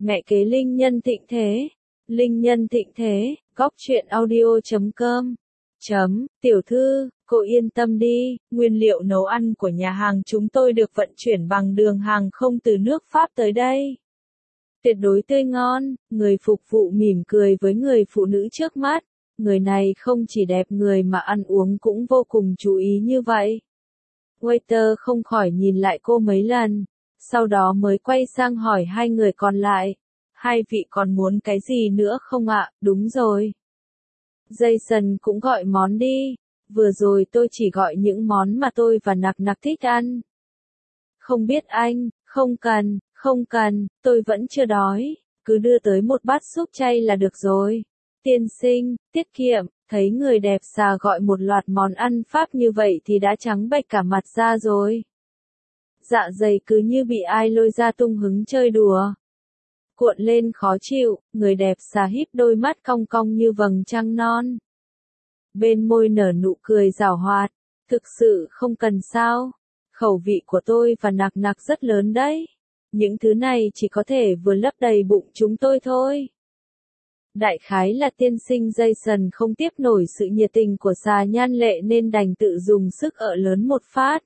Mẹ kế linh nhân thịnh thế. Linh nhân thịnh thế, góc truyện audio.com. Tiểu thư, cô yên tâm đi, nguyên liệu nấu ăn của nhà hàng chúng tôi được vận chuyển bằng đường hàng không từ nước Pháp tới đây. Tuyệt đối tươi ngon, người phục vụ mỉm cười với người phụ nữ trước mắt. Người này không chỉ đẹp người mà ăn uống cũng vô cùng chú ý như vậy. Waiter không khỏi nhìn lại cô mấy lần, sau đó mới quay sang hỏi hai người còn lại. Hai vị còn muốn cái gì nữa không ạ? Đúng rồi. Jason cũng gọi món đi. Vừa rồi tôi chỉ gọi những món mà tôi và Nặc Nặc thích ăn. Không biết anh, không cần, tôi vẫn chưa đói. Cứ đưa tới một bát súp chay là được rồi. Tiên sinh, tiết kiệm, thấy người đẹp xà gọi một loạt món ăn Pháp như vậy thì đã trắng bệch cả mặt ra rồi. Dạ dày cứ như bị ai lôi ra tung hứng chơi đùa. Cuộn lên khó chịu, người đẹp xà híp đôi mắt cong cong như vầng trăng non. Bên môi nở nụ cười giảo hoạt, thực sự không cần sao. Khẩu vị của tôi và Nặc Nặc rất lớn đấy. Những thứ này chỉ có thể vừa lấp đầy bụng chúng tôi thôi. Đại khái là tiên sinh Jason không tiếp nổi sự nhiệt tình của xà Nhan Lệ nên đành tự dùng sức ợ lớn một phát.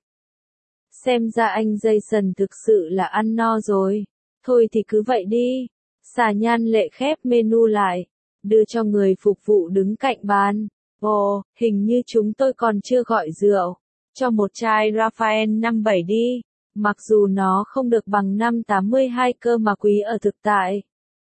Xem ra anh Jason thực sự là ăn no rồi. Thôi thì cứ vậy đi. Xà Nhan Lệ khép menu lại, đưa cho người phục vụ đứng cạnh bàn. Ồ, hình như chúng tôi còn chưa gọi rượu. Cho một chai Raphael 57 đi. Mặc dù nó không được bằng 582 cơ mà quý ở thực tại.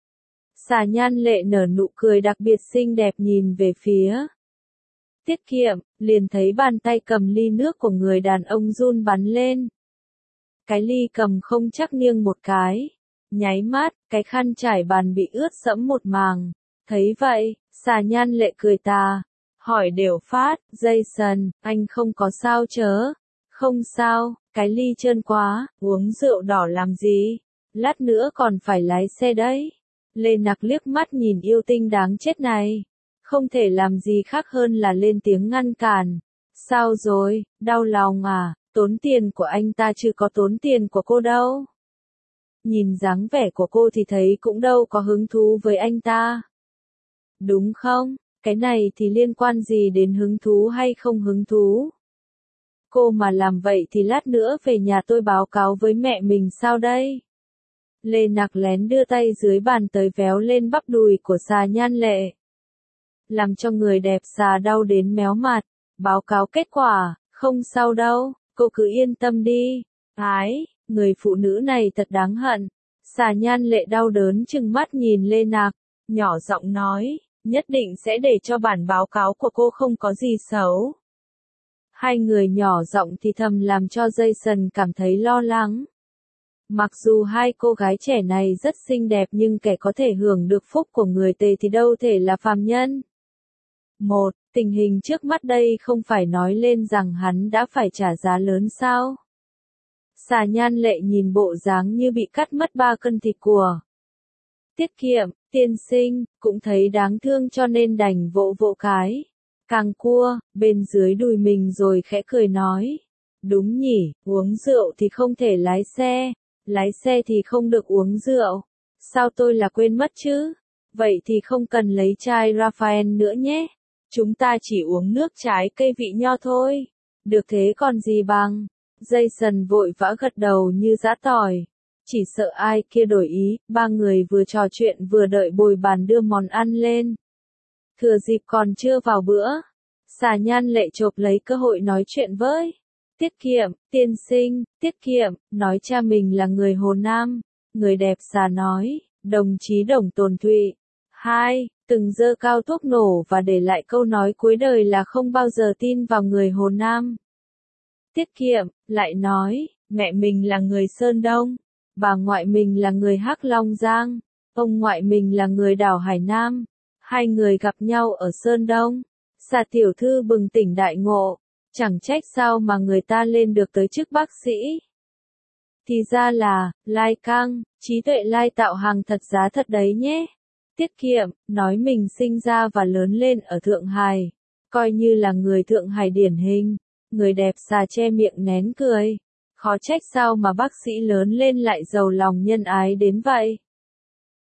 Xà Nhan Lệ nở nụ cười đặc biệt xinh đẹp nhìn về phía tiết kiệm, liền thấy bàn tay cầm ly nước của người đàn ông run bắn lên. Cái ly cầm không chắc nghiêng một cái. Nháy mắt, cái khăn trải bàn bị ướt sẫm một màng. Thấy vậy, xà Nhan Lệ cười tà. Hỏi đều phát, Jason, anh không có sao chớ? Không sao, cái ly trơn quá, uống rượu đỏ làm gì? Lát nữa còn phải lái xe đấy. Lê Nặc liếc mắt nhìn yêu tinh đáng chết này. Không thể làm gì khác hơn là lên tiếng ngăn cản. Sao rồi, đau lòng à, tốn tiền của anh ta chứ có tốn tiền của cô đâu. Nhìn dáng vẻ của cô thì thấy cũng đâu có hứng thú với anh ta. Đúng không, cái này thì liên quan gì đến hứng thú hay không hứng thú. Cô mà làm vậy thì lát nữa về nhà tôi báo cáo với mẹ mình sao đây? Lê Nặc lén đưa tay dưới bàn tới véo lên bắp đùi của xà Nhan Lệ. Làm cho người đẹp xà đau đến méo mặt. Báo cáo kết quả, không sao đâu, cô cứ yên tâm đi. Ái, người phụ nữ này thật đáng hận. Xà Nhan Lệ đau đớn trừng mắt nhìn Lê Nặc, nhỏ giọng nói, nhất định sẽ để cho bản báo cáo của cô không có gì xấu. Hai người nhỏ giọng thì thầm làm cho Jason cảm thấy lo lắng. Mặc dù hai cô gái trẻ này rất xinh đẹp nhưng kẻ có thể hưởng được phúc của người tề thì đâu thể là phàm nhân. Tình hình trước mắt đây không phải nói lên rằng hắn đã phải trả giá lớn sao? Xà Nhan Lệ nhìn bộ dáng như bị cắt mất 3 cân thịt của tiết kiệm, tiên sinh, cũng thấy đáng thương cho nên đành vỗ vỗ cái càng cua bên dưới đùi mình rồi khẽ cười nói. Đúng nhỉ, uống rượu thì không thể lái xe thì không được uống rượu. Sao tôi là quên mất chứ? Vậy thì không cần lấy chai Raphael nữa nhé. Chúng ta chỉ uống nước trái cây vị nho thôi. Được thế còn gì bằng. Jason vội vã gật đầu như giã tỏi. Chỉ sợ ai kia đổi ý, ba người vừa trò chuyện vừa đợi bồi bàn đưa món ăn lên. Thừa dịp còn chưa vào bữa, xà Nhan Lệ chộp lấy cơ hội nói chuyện với tiết kiệm, tiên sinh, tiết kiệm, nói cha mình là người Hồ Nam. Người đẹp xà nói, đồng chí Đồng Tồn Thụy. Từng giơ cao thuốc nổ và để lại câu nói cuối đời là không bao giờ tin vào người Hồ Nam. Tiết kiệm, lại nói, mẹ mình là người Sơn Đông, bà ngoại mình là người Hắc Long Giang, ông ngoại mình là người đảo Hải Nam. Hai người gặp nhau ở Sơn Đông. Xà tiểu thư bừng tỉnh đại ngộ, chẳng trách sao mà người ta lên được tới chức bác sĩ. Thì ra là, Lai Cang, trí tuệ Lai tạo hàng thật giá thật đấy nhé. Tiết kiệm, nói mình sinh ra và lớn lên ở Thượng Hải, coi như là người Thượng Hải điển hình. Người đẹp xà che miệng nén cười. Khó trách sao mà bác sĩ lớn lên lại giàu lòng nhân ái đến vậy.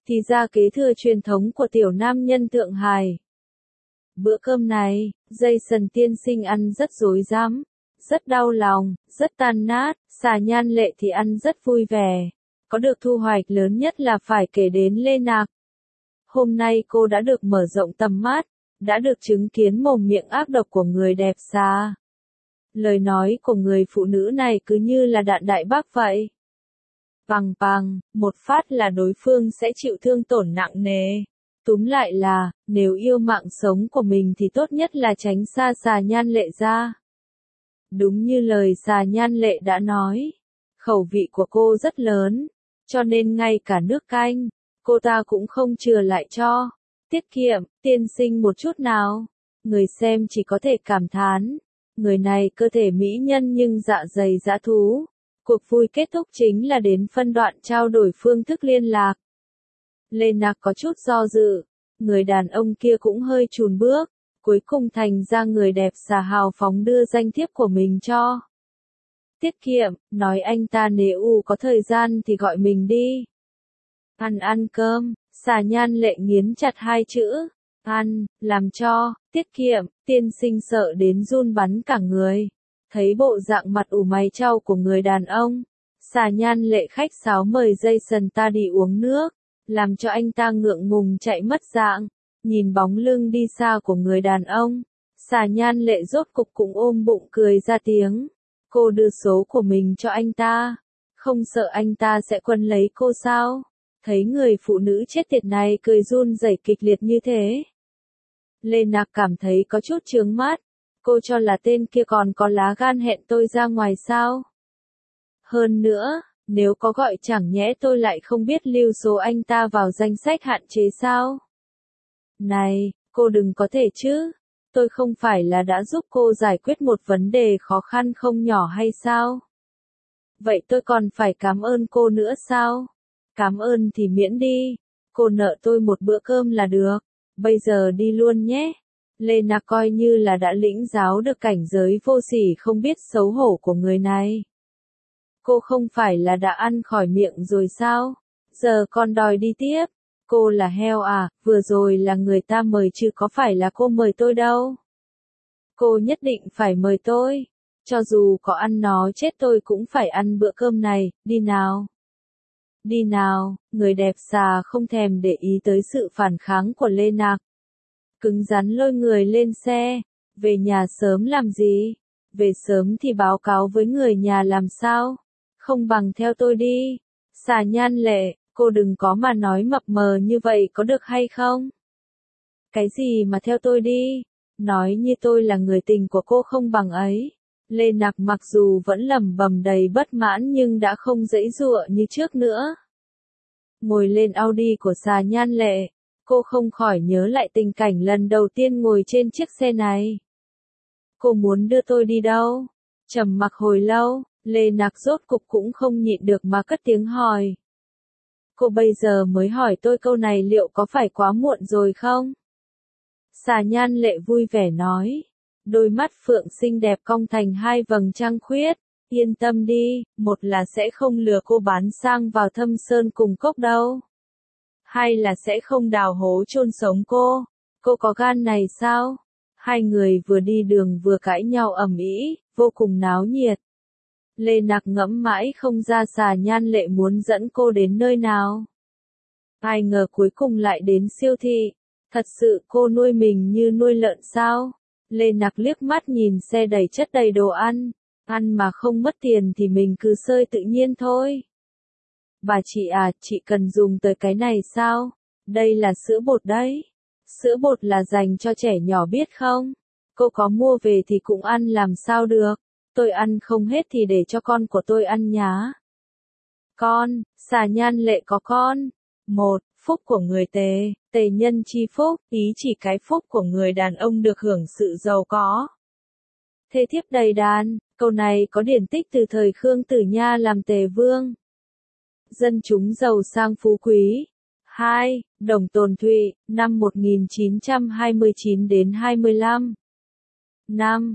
thì ra kế thừa truyền thống của tiểu nam nhân Thượng Hải. Bữa cơm này, Jason tiên sinh ăn rất rối rắm, rất đau lòng, rất tan nát, Xà Nhan Lệ thì ăn rất vui vẻ. Có được thu hoạch lớn nhất là phải kể đến Lê Nạc. Hôm nay cô đã được mở rộng tầm mắt, đã được chứng kiến mồm miệng ác độc của người đẹp Xà. Lời nói của người phụ nữ này cứ như là đạn đại bác vậy. Pằng pằng, một phát là đối phương sẽ chịu thương tổn nặng nề. Túm lại là, nếu yêu mạng sống của mình thì tốt nhất là tránh xa Xà Nhan Lệ ra. Đúng như lời Xà Nhan Lệ đã nói, khẩu vị của cô rất lớn, cho nên ngay cả nước canh, cô ta cũng không chừa lại cho. Tiết kiệm, tiên sinh một chút nào. Người xem chỉ có thể cảm thán, người này cơ thể mỹ nhân nhưng dạ dày dã thú. Cuộc vui kết thúc chính là đến phân đoạn trao đổi phương thức liên lạc. Lê Nạc có chút do dự, người đàn ông kia cũng hơi chùn bước, cuối cùng thành ra người đẹp Xà hào phóng đưa danh thiếp của mình cho. Tiết kiệm, nói anh ta nếu có thời gian thì gọi mình đi. Ăn cơm, Xà Nhan Lệ nghiến chặt hai chữ, ăn, làm cho, tiết kiệm, tiên sinh sợ đến run bắn cả người. Thấy bộ dạng mặt ủ mày chau của người đàn ông, Xà Nhan Lệ khách sáo mời Jason ta đi uống nước, làm cho anh ta ngượng ngùng chạy mất dạng. Nhìn bóng lưng đi xa của người đàn ông, Xà Nhan Lệ rốt cục cũng ôm bụng cười ra tiếng. Cô đưa số của mình cho anh ta, không sợ anh ta sẽ quấn lấy cô sao? Thấy người phụ nữ chết tiệt này cười run rẩy kịch liệt như thế, Lê Nạc cảm thấy có chút chướng mắt. Cô cho là tên kia còn có lá gan hẹn tôi ra ngoài sao? Hơn nữa, nếu có gọi chẳng nhẽ tôi lại không biết lưu số anh ta vào danh sách hạn chế sao? Này, cô đừng có thể chứ. Tôi không phải là đã giúp cô giải quyết một vấn đề khó khăn không nhỏ hay sao? Vậy tôi còn phải cảm ơn cô nữa sao? Cảm ơn thì miễn đi. Cô nợ tôi một bữa cơm là được. Bây giờ đi luôn nhé. Lê Nạc coi như là đã lĩnh giáo được cảnh giới vô sỉ không biết xấu hổ của người này. Cô không phải là đã ăn khỏi miệng rồi sao? Giờ còn đòi đi tiếp. Cô là heo à, vừa rồi là người ta mời chứ có phải là cô mời tôi đâu. Cô nhất định phải mời tôi. Cho dù có ăn nó chết tôi cũng phải ăn bữa cơm này, đi nào. Đi nào, người đẹp Xà không thèm để ý tới sự phản kháng của Lê Nạc. Cứng rắn lôi người lên xe, về nhà sớm làm gì? Về sớm thì báo cáo với người nhà làm sao? Không bằng theo tôi đi. Xà Nhan Lệ, cô đừng có mà nói mập mờ như vậy có được hay không? Cái gì mà theo tôi đi? Nói như tôi là người tình của cô không bằng ấy. Lê Nạc mặc dù vẫn lẩm bẩm đầy bất mãn nhưng đã không giãy giụa như trước nữa. Ngồi lên Audi của Xà Nhan Lệ, cô không khỏi nhớ lại tình cảnh lần đầu tiên ngồi trên chiếc xe này. Cô muốn đưa tôi đi đâu? Trầm mặc hồi lâu, Lê Nạc rốt cục cũng không nhịn được mà cất tiếng hỏi. Cô bây giờ mới hỏi tôi câu này liệu có phải quá muộn rồi không? Xà Nhan Lệ vui vẻ nói. Đôi mắt phượng xinh đẹp cong thành hai vầng trăng khuyết. Yên tâm đi, một là sẽ không lừa cô bán sang vào Thâm Sơn cùng cốc đâu. Hai là sẽ không đào hố chôn sống cô. Cô có gan này sao? Hai người vừa đi đường vừa cãi nhau ầm ĩ, vô cùng náo nhiệt. Lê Nạc ngẫm mãi không ra Xà Nhan Lệ muốn dẫn cô đến nơi nào. Ai ngờ cuối cùng lại đến siêu thị. Thật sự cô nuôi mình như nuôi lợn sao? Lê Nạc liếc mắt nhìn xe đầy chất đầy đồ ăn. Ăn mà không mất tiền thì mình cứ sơi tự nhiên thôi. Bà chị à, chị cần dùng tới cái này sao? Đây là sữa bột đấy. Sữa bột là dành cho trẻ nhỏ biết không? Cô có mua về thì cũng ăn làm sao được. Tôi ăn không hết thì để cho con của tôi ăn nhá. Con, Xà Nhan Lệ có con. Một, phúc của người tề, tề nhân chi phúc, ý chỉ cái phúc của người đàn ông được hưởng sự giàu có. Thê thiếp đầy đàn, câu này có điển tích từ thời Khương Tử Nha làm tề vương. Dân chúng giàu sang phú quý. 2. Đồng Tồn Thụy, năm 1929 đến 25. 5.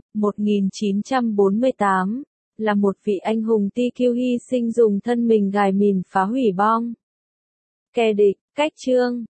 1948, là một vị anh hùng Ti Kiêu hy sinh dùng thân mình gài mìn phá hủy bom. Kẻ địch, Cách chương